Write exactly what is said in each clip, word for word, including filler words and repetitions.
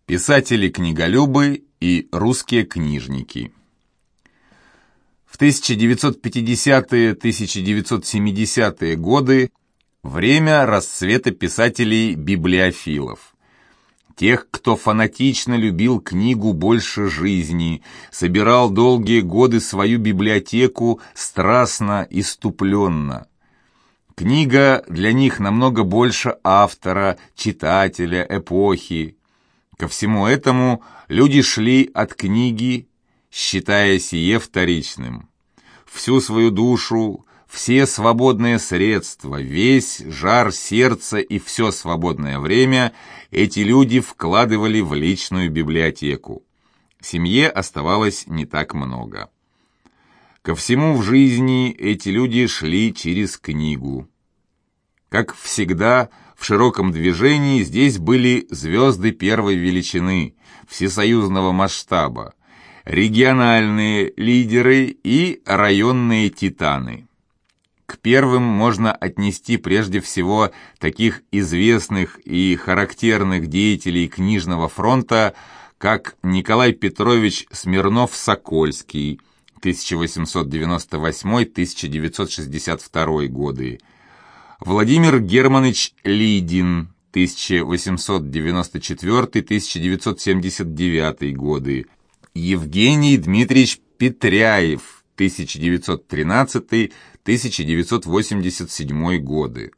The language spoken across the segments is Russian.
Писатели-книголюбы и русские книжники. В тысяча девятьсот пятидесятые — тысяча девятьсот семидесятые годы время расцвета писателей-библиофилов. Тех, кто фанатично любил книгу больше жизни, собирал долгие годы свою библиотеку страстно, иступленно. Книга для них намного больше автора, читателя, эпохи. Ко всему этому люди шли от книги, считая сие вторичным. Всю свою душу, все свободные средства, весь жар сердца и все свободное время эти люди вкладывали в личную библиотеку. Семье оставалось не так много. Ко всему в жизни эти люди шли через книгу. Как всегда, в широком движении здесь были звезды первой величины, всесоюзного масштаба, региональные лидеры и районные титаны. К первым можно отнести прежде всего таких известных и характерных деятелей книжного фронта, как Николай Петрович Смирнов-Сокольский, тысяча восемьсот девяносто восьмой — тысяча девятьсот шестьдесят второй годы, Владимир Германович Лидин, тысяча восемьсот девяносто четвёртый — тысяча девятьсот семьдесят девятый годы, Евгений Дмитриевич Петряев, тысяча девятьсот тринадцатый — тысяча девятьсот восемьдесят седьмой годы.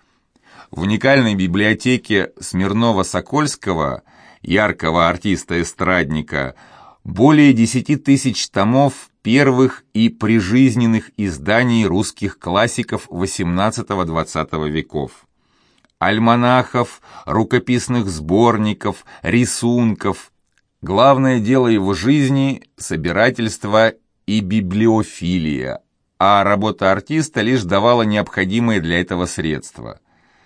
В уникальной библиотеке Смирнова-Сокольского, яркого артиста-эстрадника, более десяти тысяч томов первых и прижизненных изданий русских классиков восемнадцатого-двадцатого веков. Альманахов, рукописных сборников, рисунков. Главное дело его жизни – собирательство и библиофилия, а работа артиста лишь давала необходимые для этого средства.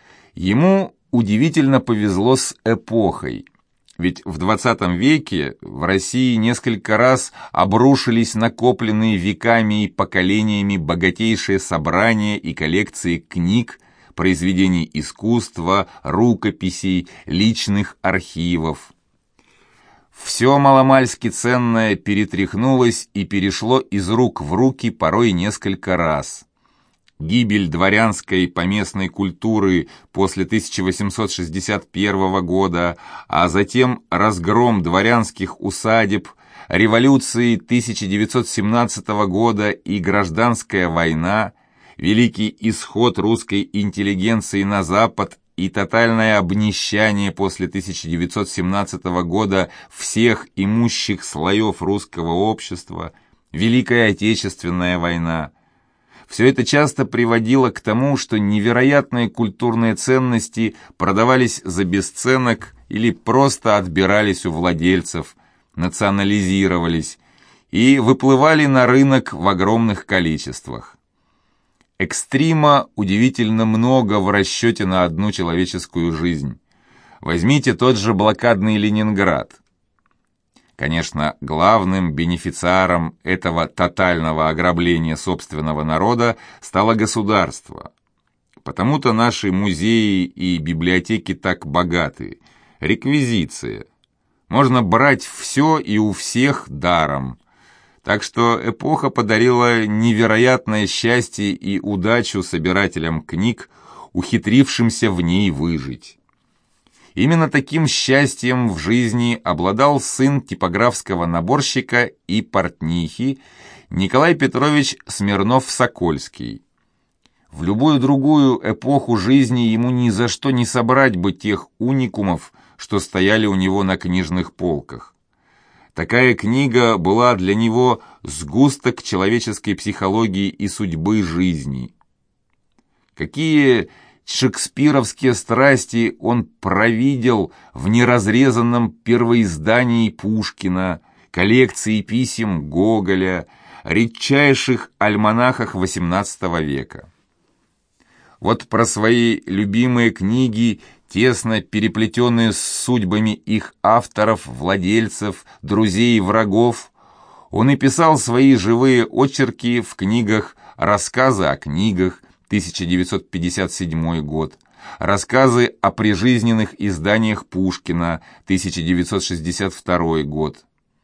Ему удивительно повезло с эпохой. Ведь в двадцатом веке в России несколько раз обрушились накопленные веками и поколениями богатейшие собрания и коллекции книг, произведений искусства, рукописей, личных архивов. Все маломальски ценное перетряхнулось и перешло из рук в руки порой несколько раз. Гибель дворянской поместной культуры после тысяча восемьсот шестьдесят первого года, а затем разгром дворянских усадеб, революции тысяча девятьсот семнадцатого года и гражданская война, великий исход русской интеллигенции на Запад и тотальное обнищание после тысяча девятьсот семнадцатого года всех имущих слоев русского общества, Великая Отечественная война. Все это часто приводило к тому, что невероятные культурные ценности продавались за бесценок или просто отбирались у владельцев, национализировались и выплывали на рынок в огромных количествах. Экстрима удивительно много в расчете на одну человеческую жизнь. Возьмите тот же блокадный Ленинград. Конечно, главным бенефициаром этого тотального ограбления собственного народа стало государство. Потому-то наши музеи и библиотеки так богаты. Реквизиция. Можно брать все и у всех даром. Так что эпоха подарила невероятное счастье и удачу собирателям книг, ухитрившимся в ней выжить. Именно таким счастьем в жизни обладал сын типографского наборщика и портнихи Николай Петрович Смирнов-Сокольский. В любую другую эпоху жизни ему ни за что не собрать бы тех уникумов, что стояли у него на книжных полках. Такая книга была для него сгусток человеческой психологии и судьбы жизни. Какие шекспировские страсти он провидел в неразрезанном первоиздании Пушкина, коллекции писем Гоголя, редчайших альманахах восемнадцатого века. Вот про свои любимые книги, тесно переплетенные с судьбами их авторов, владельцев, друзей и врагов, он и писал свои живые очерки в книгах «Рассказы о книгах», тысяча девятьсот пятьдесят седьмой год, рассказы о прижизненных изданиях Пушкина, тысяча девятьсот шестьдесят второй год.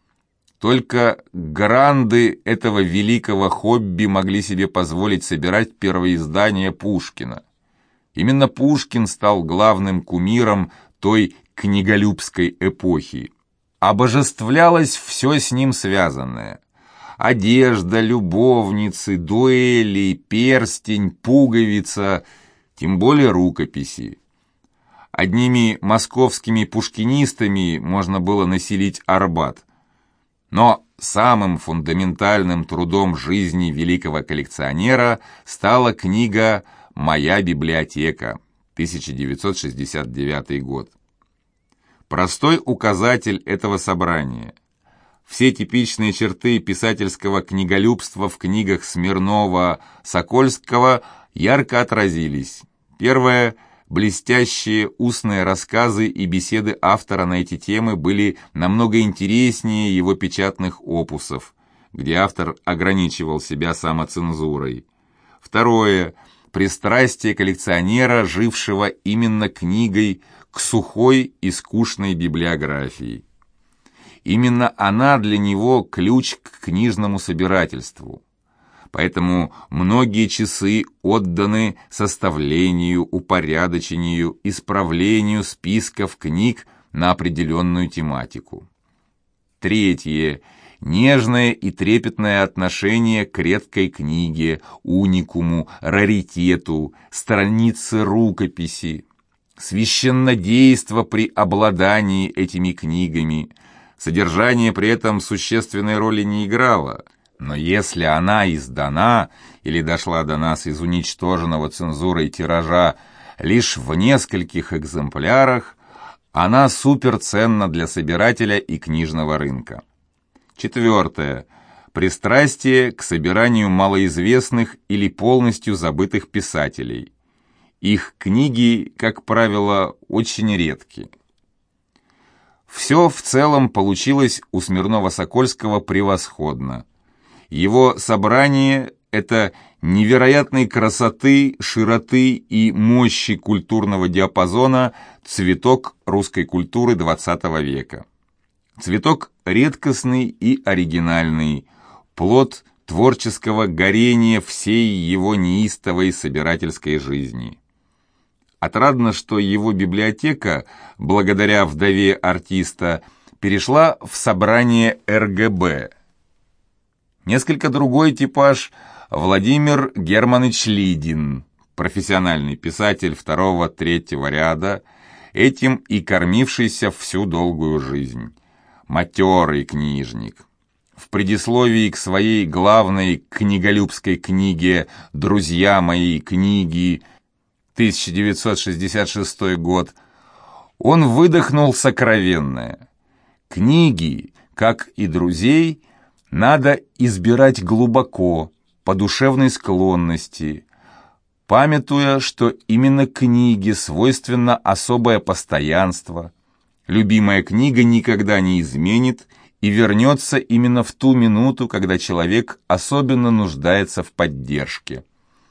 Только гранды этого великого хобби могли себе позволить собирать первоиздания Пушкина. Именно Пушкин стал главным кумиром той книголюбской эпохи. Обожествлялось все с ним связанное. Одежда, любовницы, дуэли, перстень, пуговица, тем более рукописи. Одними московскими пушкинистами можно было населить Арбат. Но самым фундаментальным трудом жизни великого коллекционера стала книга «Моя библиотека», тысяча девятьсот шестьдесят девятый год. Простой указатель этого собрания. Все типичные черты писательского книголюбства в книгах Смирнова, Сокольского ярко отразились. Первое – блестящие устные рассказы и беседы автора на эти темы были намного интереснее его печатных опусов, где автор ограничивал себя самоцензурой. Второе – пристрастие коллекционера, жившего именно книгой, к сухой и скучной библиографии. Именно она для него ключ к книжному собирательству. Поэтому многие часы отданы составлению, упорядочению, исправлению списков книг на определенную тематику. Третье. Нежное и трепетное отношение к редкой книге, уникуму, раритету, странице рукописи. Священнодейство при обладании этими книгами. Содержание при этом существенной роли не играло. Но если она издана или дошла до нас из уничтоженного цензурой тиража лишь в нескольких экземплярах, она суперценна для собирателя и книжного рынка. Четвертое. Пристрастие к собиранию малоизвестных или полностью забытых писателей. Их книги, как правило, очень редки. Все в целом получилось у Смирнова-Сокольского превосходно. Его собрание – это невероятной красоты, широты и мощи культурного диапазона цветок русской культуры двадцатого века. Цветок редкостный и оригинальный, плод творческого горения всей его неистовой собирательской жизни. Отрадно, что его библиотека, благодаря вдове артиста, перешла в собрание эр гэ бэ. Несколько другой типаж – Владимир Германович Лидин, профессиональный писатель второго-третьего ряда, этим и кормившийся всю долгую жизнь. Матерый книжник. В предисловии к своей главной книголюбской книге «Друзья мои книги» тысяча девятьсот шестьдесят шестой год он выдохнул сокровенное. Книги, как и друзей, надо избирать глубоко, по душевной склонности, памятуя, что именно книге свойственно особое постоянство. Любимая книга никогда не изменит и вернется именно в ту минуту, когда человек особенно нуждается в поддержке.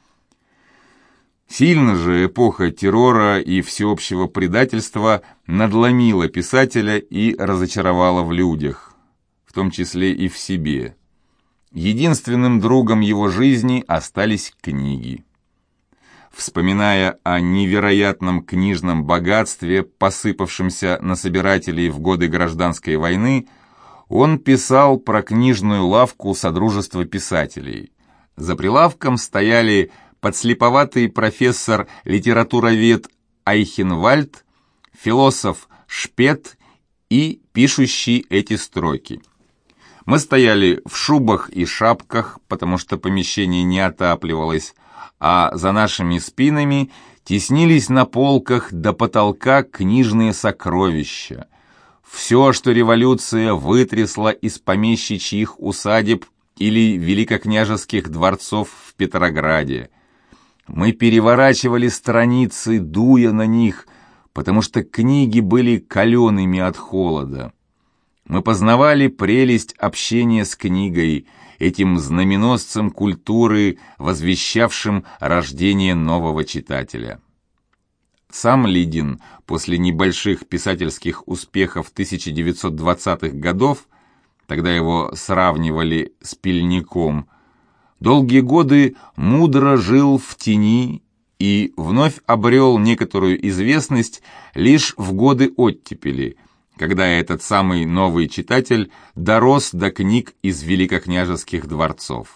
Сильно же эпоха террора и всеобщего предательства надломила писателя и разочаровала в людях, в том числе и в себе. Единственным другом его жизни остались книги. Вспоминая о невероятном книжном богатстве, посыпавшемся на собирателей в годы Гражданской войны, он писал про книжную лавку Содружества писателей. За прилавком стояли подслеповатый профессор-литературовед Айхенвальд, философ Шпет и пишущий эти строки. Мы стояли в шубах и шапках, потому что помещение не отапливалось, а за нашими спинами теснились на полках до потолка книжные сокровища. Все, что революция вытрясла из помещичьих усадеб или великокняжеских дворцов в Петрограде. Мы переворачивали страницы, дуя на них, потому что книги были калеными от холода. Мы познавали прелесть общения с книгой, этим знаменосцем культуры, возвещавшим рождение нового читателя. Сам Лидин после небольших писательских успехов тысяча девятьсот двадцатых годов, тогда его сравнивали с Пельником, долгие годы мудро жил в тени и вновь обрел некоторую известность лишь в годы оттепели, когда этот самый новый читатель дорос до книг из великокняжеских дворцов.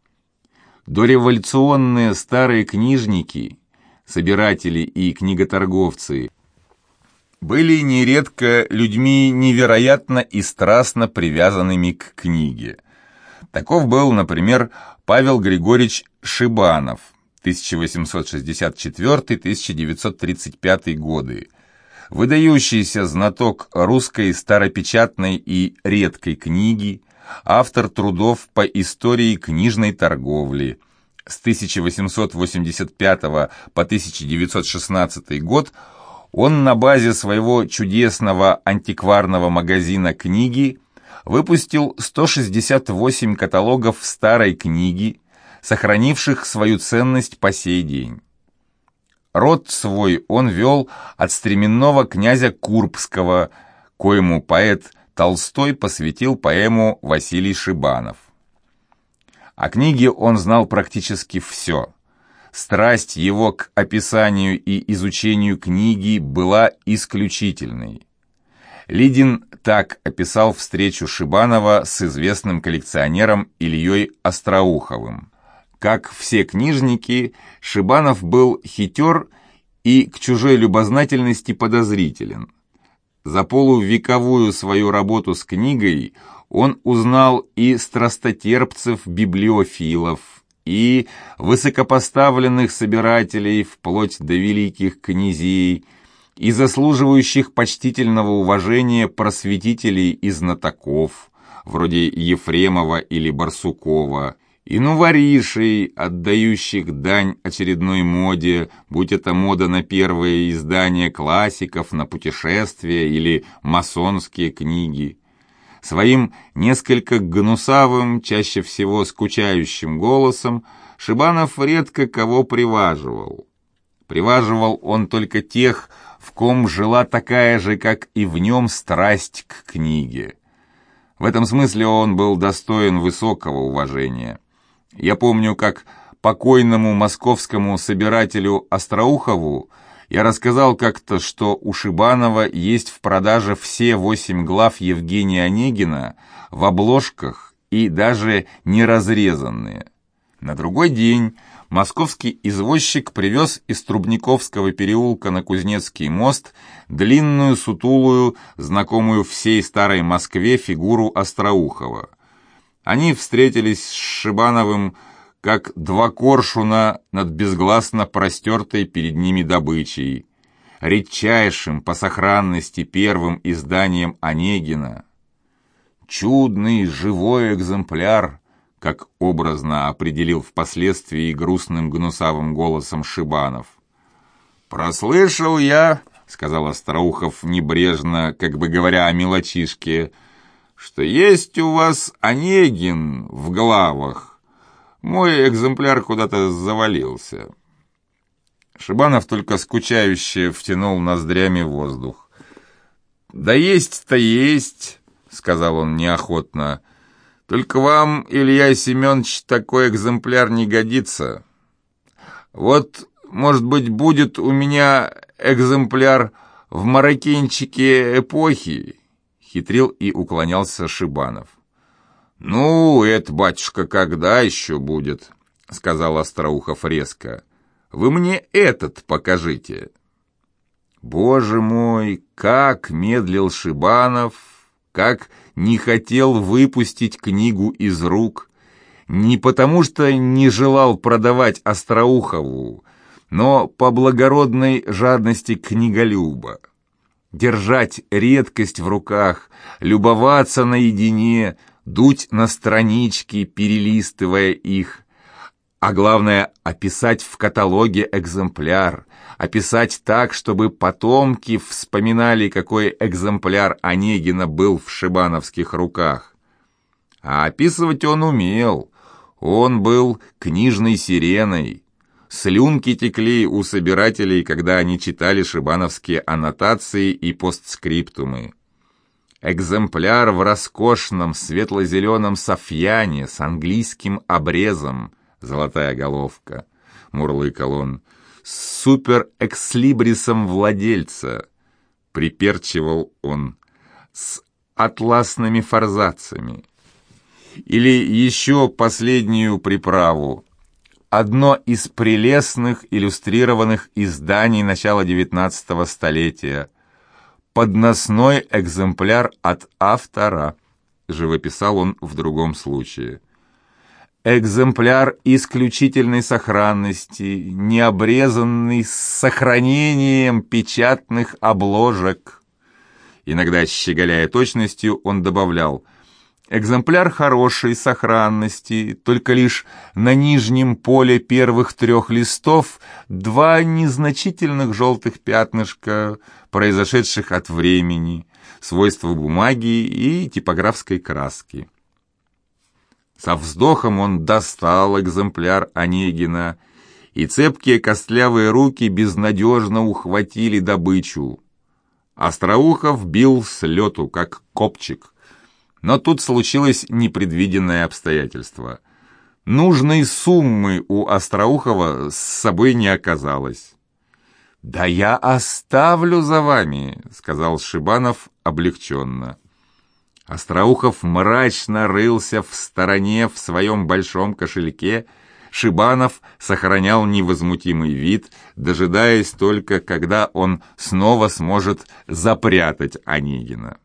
Дореволюционные старые книжники, собиратели и книготорговцы были нередко людьми невероятно и страстно привязанными к книге. Таков был, например, Павел Григорьевич Шибанов, тысяча восемьсот шестьдесят четвёртый — тысяча девятьсот тридцать пятый годы, выдающийся знаток русской старопечатной и редкой книги, автор трудов по истории книжной торговли. С тысяча восемьсот восемьдесят пятого по тысяча девятьсот шестнадцатый год он на базе своего чудесного антикварного магазина книги выпустил сто шестьдесят восемь каталогов старой книги, сохранивших свою ценность по сей день. Род свой он вел от стременного князя Курбского, коему поэт Толстой посвятил поэму «Василий Шибанов». О книге он знал практически все. Страсть его к описанию и изучению книги была исключительной. Лидин так описал встречу Шибанова с известным коллекционером Ильей Остроуховым. Как все книжники, Шибанов был хитер и к чужой любознательности подозрителен. За полувековую свою работу с книгой он узнал и страстотерпцев-библиофилов, и высокопоставленных собирателей вплоть до великих князей, и заслуживающих почтительного уважения просветителей и знатоков, вроде Ефремова или Барсукова, и нуворишей, отдающих дань очередной моде, будь это мода на первые издания классиков, на путешествия или масонские книги. Своим несколько гнусавым, чаще всего скучающим голосом Шибанов редко кого приваживал. Приваживал он только тех, в ком жила такая же, как и в нем, страсть к книге. В этом смысле он был достоин высокого уважения. Я помню, как покойному московскому собирателю Остроухову я рассказал как-то, что у Шибанова есть в продаже все восемь глав Евгения Онегина в обложках и даже не разрезанные. На другой день московский извозчик привез из Трубниковского переулка на Кузнецкий мост длинную, сутулую, знакомую всей старой Москве фигуру Остроухова. Они встретились с Шибановым, как два коршуна над безгласно простертой перед ними добычей, редчайшим по сохранности первым изданием Онегина. Чудный живой экземпляр, как образно определил впоследствии грустным гнусавым голосом Шибанов. «Прослышал я, — сказал Остроухов небрежно, как бы говоря о мелочишке, — что есть у вас Онегин в главах. Мой экземпляр куда-то завалился». Шибанов только скучающе втянул ноздрями воздух. «Да есть-то есть, — сказал он неохотно, — только вам, Илья Семенович, такой экземпляр не годится. Вот, может быть, будет у меня экземпляр в мароккинчике эпохи», — хитрил и уклонялся Шибанов. «Ну, это, батюшка, когда еще будет?» — сказал Остроухов резко. «Вы мне этот покажите». Боже мой, как медлил Шибанов, как не хотел выпустить книгу из рук, не потому что не желал продавать Остроухову, но по благородной жадности книголюба. Держать редкость в руках, любоваться наедине, дуть на странички, перелистывая их, а главное — описать в каталоге экземпляр, описать так, чтобы потомки вспоминали, какой экземпляр Онегина был в шибановских руках. А описывать он умел, он был книжной сиреной, Слюнки текли у собирателей, когда они читали шибановские аннотации и постскриптумы. Экземпляр в роскошном светло-зеленом софьяне с английским обрезом, золотая головка, мурлыкал он, с супер-экслибрисом владельца, приперчивал он, с атласными форзацами. Или еще последнюю приправу. Одно из прелестных иллюстрированных изданий начала девятнадцатого столетия. Подносной экземпляр от автора, живописал он в другом случае. Экземпляр исключительной сохранности, необрезанный с сохранением печатных обложек. Иногда, щеголяя точностью, он добавлял: экземпляр хорошей сохранности, только лишь на нижнем поле первых трех листов два незначительных желтых пятнышка, произошедших от времени, свойства бумаги и типографской краски. Со вздохом он достал экземпляр Онегина, и цепкие костлявые руки безнадежно ухватили добычу. Остроухов бил с лету, как копчик. Но тут случилось непредвиденное обстоятельство. Нужной суммы у Остроухова с собой не оказалось. «Да я оставлю за вами», — сказал Шибанов облегченно. Остроухов мрачно рылся в стороне в своем большом кошельке. Шибанов сохранял невозмутимый вид, дожидаясь только, когда он снова сможет запрятать Онегина.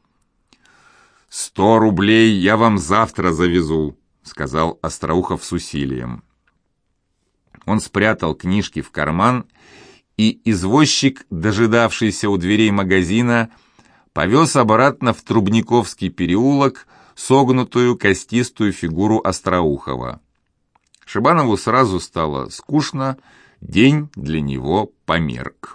«Сто рублей я вам завтра завезу», — сказал Остроухов с усилием. Он спрятал книжки в карман, и извозчик, дожидавшийся у дверей магазина, повез обратно в Трубниковский переулок согнутую костистую фигуру Остроухова. Шибанову сразу стало скучно, день для него померк.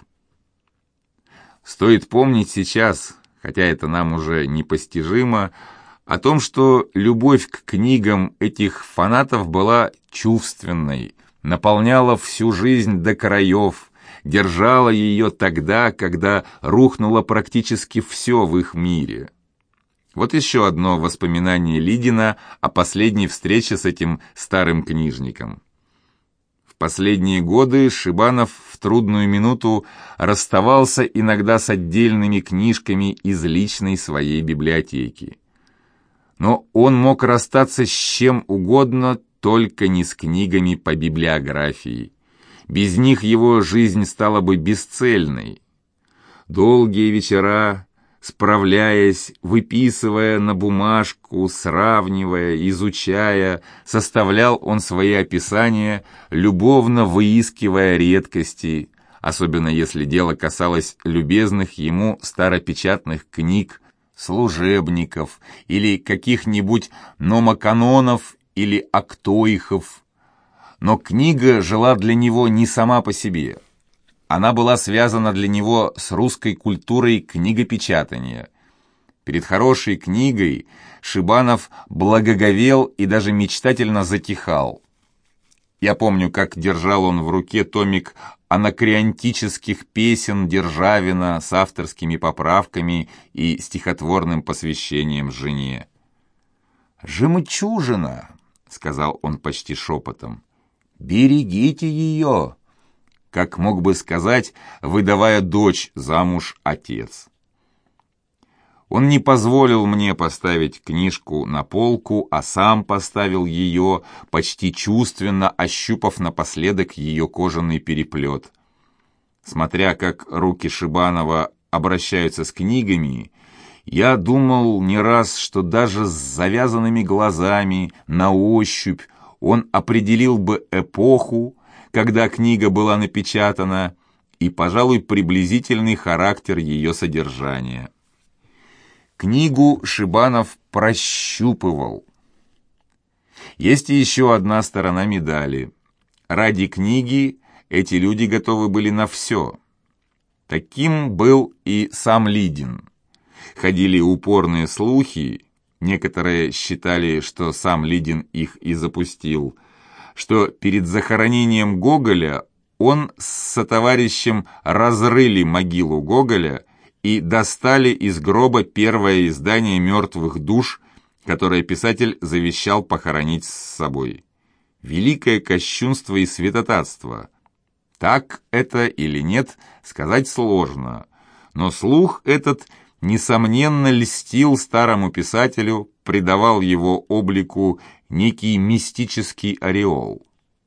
Стоит помнить сейчас, хотя это нам уже непостижимо, о том, что любовь к книгам этих фанатов была чувственной, наполняла всю жизнь до краев, держала ее тогда, когда рухнуло практически все в их мире. Вот еще одно воспоминание Лидина о последней встрече с этим старым книжником. В последние годы Шибанов в трудную минуту расставался иногда с отдельными книжками из личной своей библиотеки. Но он мог расстаться с чем угодно, только не с книгами по библиографии. Без них его жизнь стала бы бесцельной. Долгие вечера, справляясь, выписывая на бумажку, сравнивая, изучая, составлял он свои описания, любовно выискивая редкости, особенно если дело касалось любезных ему старопечатных книг, служебников или каких-нибудь номоканонов или актоихов. Но книга жила для него не сама по себе. Она была связана для него с русской культурой книгопечатания. Перед хорошей книгой Шибанов благоговел и даже мечтательно затихал. Я помню, как держал он в руке томик анакреонтических песен Державина с авторскими поправками и стихотворным посвящением жене. «Жемчужина», — сказал он почти шепотом, — «берегите ее», как мог бы сказать, выдавая дочь замуж отец. Он не позволил мне поставить книжку на полку, а сам поставил ее, почти чувственно ощупав напоследок ее кожаный переплет. Смотря как руки Шибанова обращаются с книгами, я думал не раз, что даже с завязанными глазами, на ощупь, он определил бы эпоху, когда книга была напечатана, и, пожалуй, приблизительный характер ее содержания. Книгу Шибанов прощупывал. Есть и еще одна сторона медали. Ради книги эти люди готовы были на все. Таким был и сам Лидин. Ходили упорные слухи, некоторые считали, что сам Лидин их и запустил, что перед захоронением Гоголя он с сотоварищем разрыли могилу Гоголя и достали из гроба первое издание «Мертвых душ», которое писатель завещал похоронить с собой. Великое кощунство и святотатство. Так это или нет, сказать сложно, но слух этот, несомненно, льстил старому писателю, придавал его облику некий мистический ореол.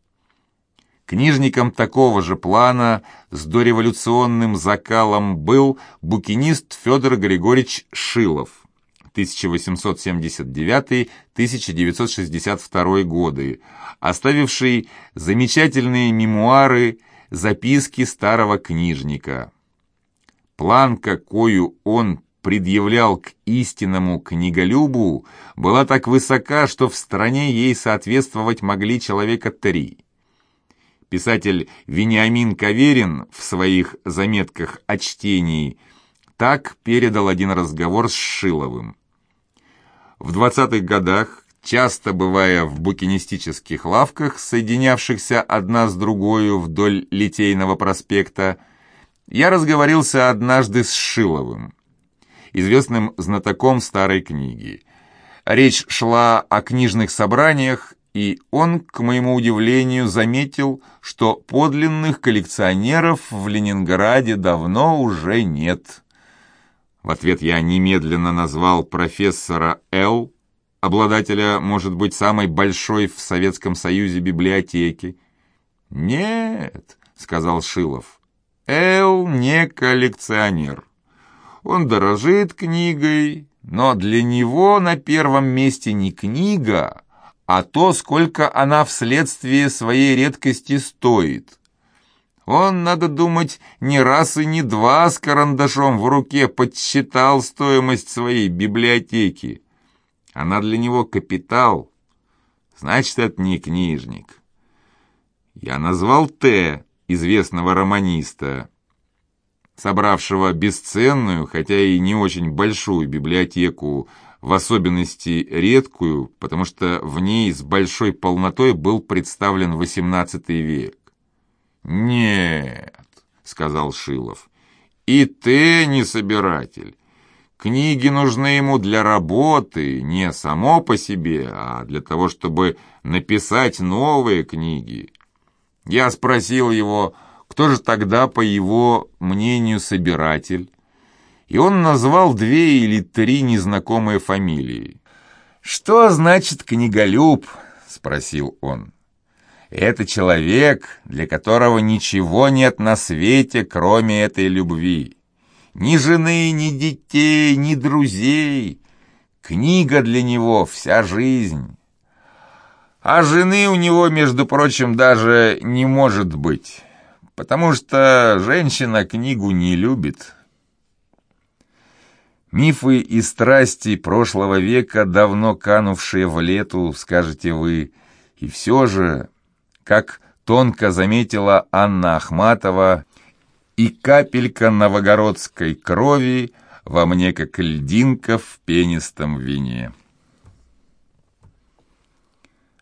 Книжником такого же плана с дореволюционным закалом был букинист Федор Григорьевич Шилов, тысяча восемьсот семьдесят девятый — тысяча девятьсот шестьдесят второй годы, оставивший замечательные мемуары «Записки старого книжника». План, какую он предъявлял к истинному книголюбу, была так высока, что в стране ей соответствовать могли человека три. Писатель Вениамин Каверин в своих заметках о чтении так передал один разговор с Шиловым. В двадцатых годах, часто бывая в букинистических лавках, соединявшихся одна с другою вдоль Литейного проспекта, я разговорился однажды с Шиловым, известным знатоком старой книги. Речь шла о книжных собраниях, и он, к моему удивлению, заметил, что подлинных коллекционеров в Ленинграде давно уже нет. В ответ я немедленно назвал профессора Л., обладателя, может быть, самой большой в Советском Союзе библиотеки. «Нет», — сказал Шилов, — «Л. не коллекционер. Он дорожит книгой, но для него на первом месте не книга, а то, сколько она вследствие своей редкости стоит. Он, надо думать, не раз и не два с карандашом в руке подсчитал стоимость своей библиотеки. Она для него капитал, значит, это не книжник». Я назвал Т., известного романиста, собравшего бесценную, хотя и не очень большую библиотеку, в особенности редкую, потому что в ней с большой полнотой был представлен восемнадцатый век. «Нет», — сказал Шилов, — «и ты не собиратель. Книги нужны ему для работы, не само по себе, а для того, чтобы написать новые книги». Я спросил его, кто же тогда, по его мнению, собиратель, и он назвал две или три незнакомые фамилии. «Что значит книголюб?» — спросил он. «Это человек, для которого ничего нет на свете, кроме этой любви. Ни жены, ни детей, ни друзей. Книга для него — вся жизнь. А жены у него, между прочим, даже не может быть, потому что женщина книгу не любит». Мифы и страсти прошлого века, давно канувшие в лету, скажете вы, и все же, как тонко заметила Анна Ахматова, и капелька новогородской крови во мне, как льдинка в пенистом вине.